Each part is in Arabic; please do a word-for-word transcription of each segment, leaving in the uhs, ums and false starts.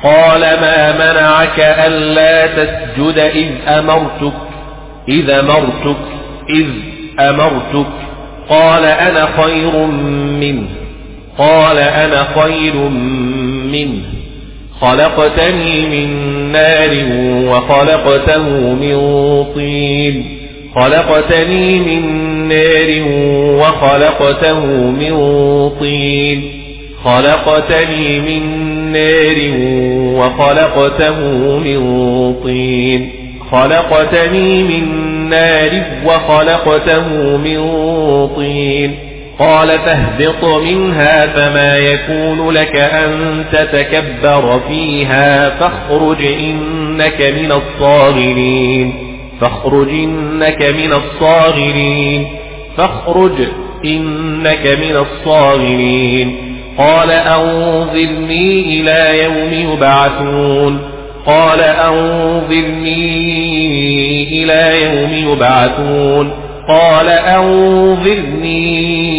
قال ما منعك ألا تسجد إذ أمرتك إذ أمرتك إذ أمرتك قال أنا خير منه قال أنا خير منه خلقتني من نار وخلقته من طين خلقتني من نار وخلقته من طين خلقتني من نار وخلقته من طين خلقتني من نار وخلقته من طين قال فاهبط منها فما يكون لك أن تتكبر فيها فاخرج إنك من الصاغرين فاخرج إنك من الصاغرين فاخرج إنك من الصاغرين قال أنظرني إلى يوم يبعثون قال أنظرني إلى يوم يبعثون قال أنظرني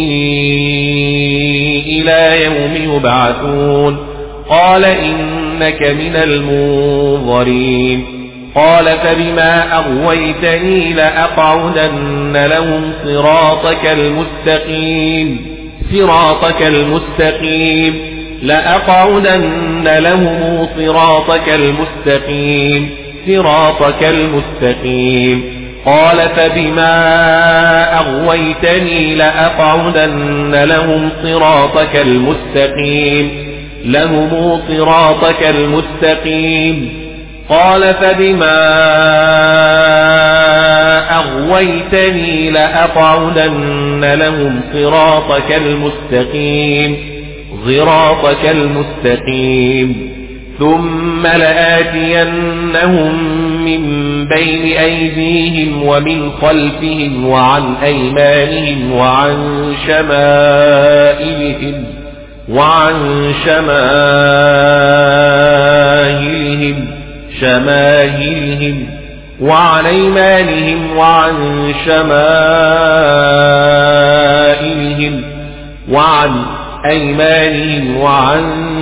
إلى يوم يبعثون قال إنك من المنظرين قال فبما أغويتني لأقعدن لهم صراطك المستقيم صراطك المستقيم لأقعدن لهم صراطك المستقيم صراطك المستقيم قال فبما أغويتني لأقعدن لهم صراطك المستقيم لهم صراطك المستقيم قال فبما أغويتني لأقعدن لهم صراطك المستقيم صراطك المستقيم ثم لآتينهم من بين أيديهم ومن خلفهم وعن أيمانهم وعن شمائلهم وعن شمائلهم شمائلهم وعن أيمانهم وعن شمائلهم وعن أيمانهم وعن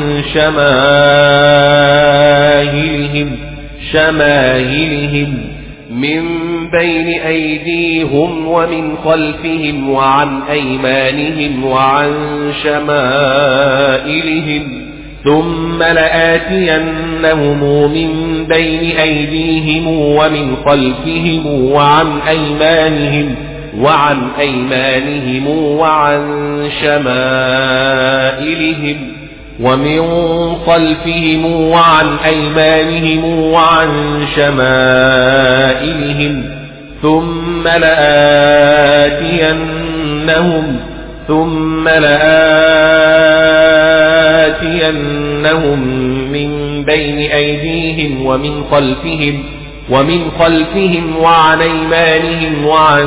شمائلهم شمائلهم من بين أيديهم ومن خلفهم وعن أيمانهم وعن شمائلهم ثم لآتينهم من بين أيديهم ومن خلفهم وعن أيمانهم وعن أيمانهم وعن شمائلهم ومن خلفهم وعن أيمانهم وعن شمائلهم ثم لآتينهم ثم لآتينهم من بين أيديهم ومن خلفهم ومن خلفهم وعن أيمانهم وعن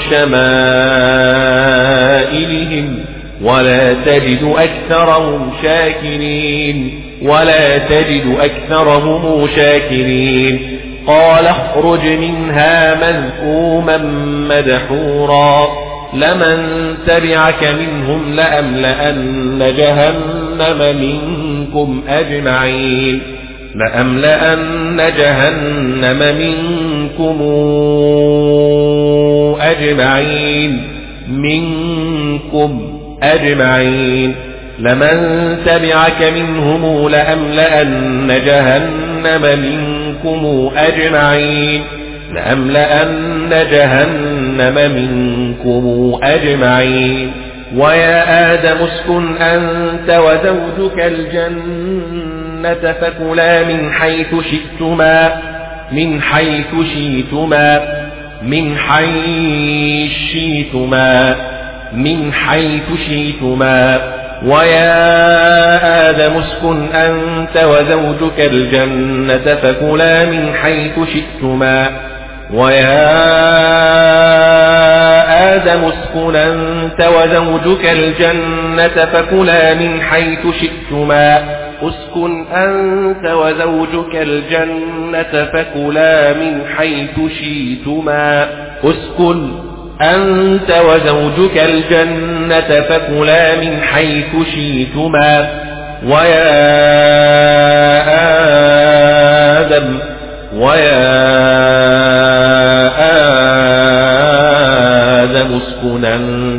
شمائلهم ولا تجد أكثرهم شاكرين ولا تجد أكثرهم شاكرين قال اخرج منها مذءوما مدحورا لمن تبعك منهم لأملأن جهنم منكم أجمعين لأملأن جهنم منكم أجمعين منكم أجمعين لمن تبعك منهم لأملأن جهنم منكم أجمعين لأملأن جهنم منكم أجمعين ويا آدم اسكن أنت وزوجك الجنة فكلا من حيث شئتما من حيث شئتما من حيث شئتما من حيث شئتما ويا آدم اسكن أنت وزوجك الجنة فكلا من حيث شئتما ويا آدم اسكن أنت وزوجك الجنة فكلا من حيث شئتما اسكن أنت وزوجك الجنة فكلا من حيث شئتما اسكن أنت وزوجك الجنة فكلا من حيث شئتما ويا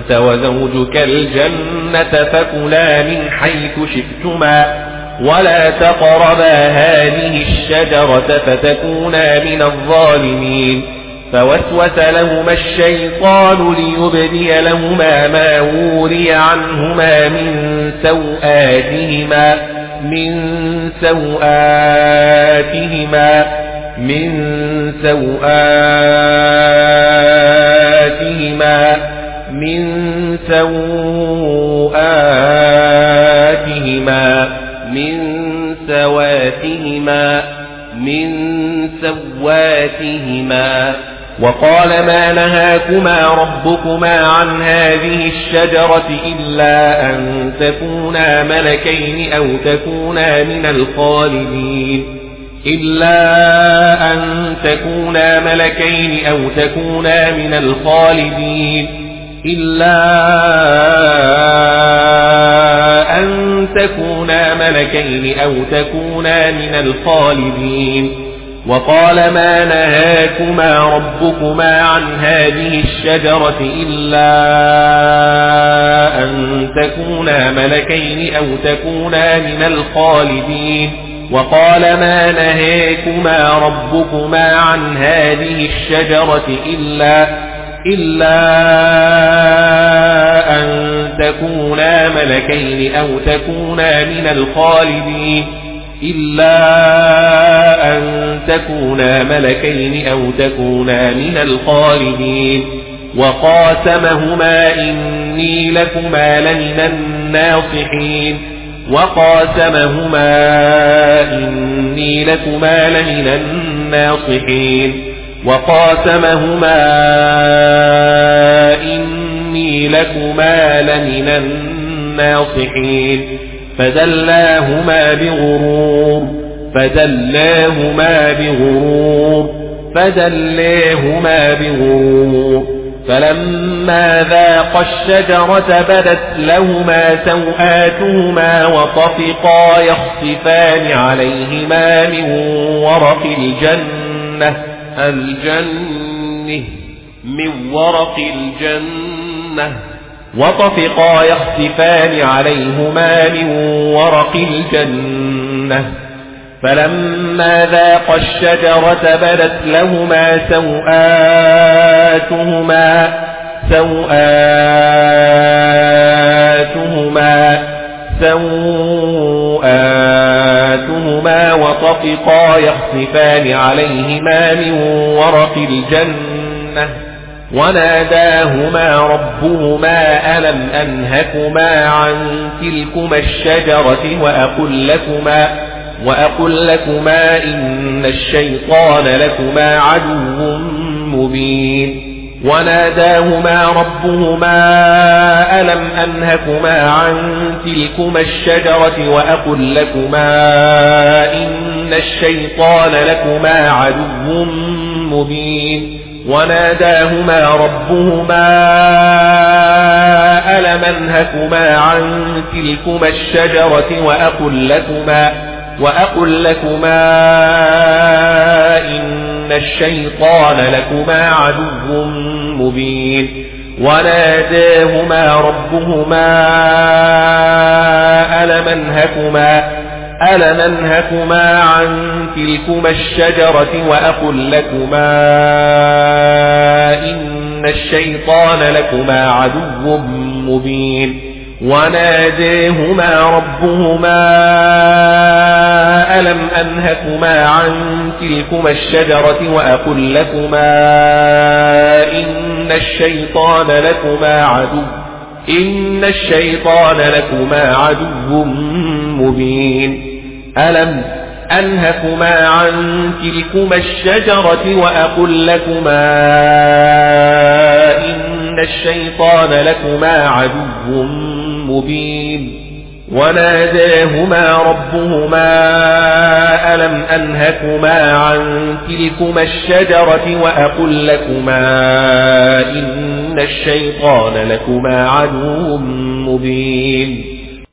أنت وزوجك الجنة فكلا من حيث شئتما ولا تقربا هذه الشجرة فتكونا من الظالمين فوسوس لهما الشيطان ليبدي لهما ما وري عنهما من سوآتهما من سوآتهما من سوآتهما من سوآتهما من سواتهما من سواتهما وقال ما نهاكما ربكما عن هذه الشجرة إلا أن تكونا ملكين أو تكونا من الخالدين إلا أن تكونا ملكين أو تكونا من الخالدين إلا أن تكونا ملكين أو تكونا من الخالدين وقال ما نهاكما ربكما عن هذه الشجرة إلا أن تكونا ملكين أو تكونا من الخالدين وقال ما نهاكما ربكما عن هذه الشجرة إلا إلا أن تكونا ملكين أو تكونا من الخالدين إلا أن تكونا ملكين أو تكونا من الخالدين وقاسمهما إني لكما لمن الناصحين وقاسمهما إني لكما لمن الناصحين وقاسمهما إني لكما لمن الناصحين فدلاهما بغرور فدلاهما بغرور فدلاهما بغرور فلما ذاقا الشجرة بدت لهما سوآتهما وطفقا يخصفان عليهما من ورق الجنة الجنة من ورق الجنة وطفقا يخصفان عليهما من ورق الجنة فلما ذاقا الشجرة بدت لهما سوآتهما سوآتهما سوآتهما وطفقا يخصفان عليهما من ورق الجنة وناداهما ربهما ألم أنهكما عن تلكما الشجرة وأقل لكما وأقل لكما إن الشيطان لكما عدو مبين وناداهما ربهما ألم أنهكما عن تلكما الشجرة وأقل لكما إن الشيطان لكما عدو مبين وناداهما ربهما ألم أنهكما عن تلكما الشجرة وأقل لكما وأقل لكما إن الشيطان لكما عدو مبين وناداهما ربهما ألم أنهكما ألم أنهكما عن تلكما الشجرة وأقل لكما إن الشيطان لكما عدو مبين وناداهما ربهما ألم أنهكما عن تلكما الشجرة وأقل لكما إن الشيطان لكما عدو إن الشيطان لكما عدو مبين ألم أنهكما عن تلكما الشجرة وأقل لكما إن الشيطان لكما عدو مبين وناداهما ربهما ألم أنهكما عن تلكما الشجرة وأقل لكما إن الشيطان لكما عدو مبين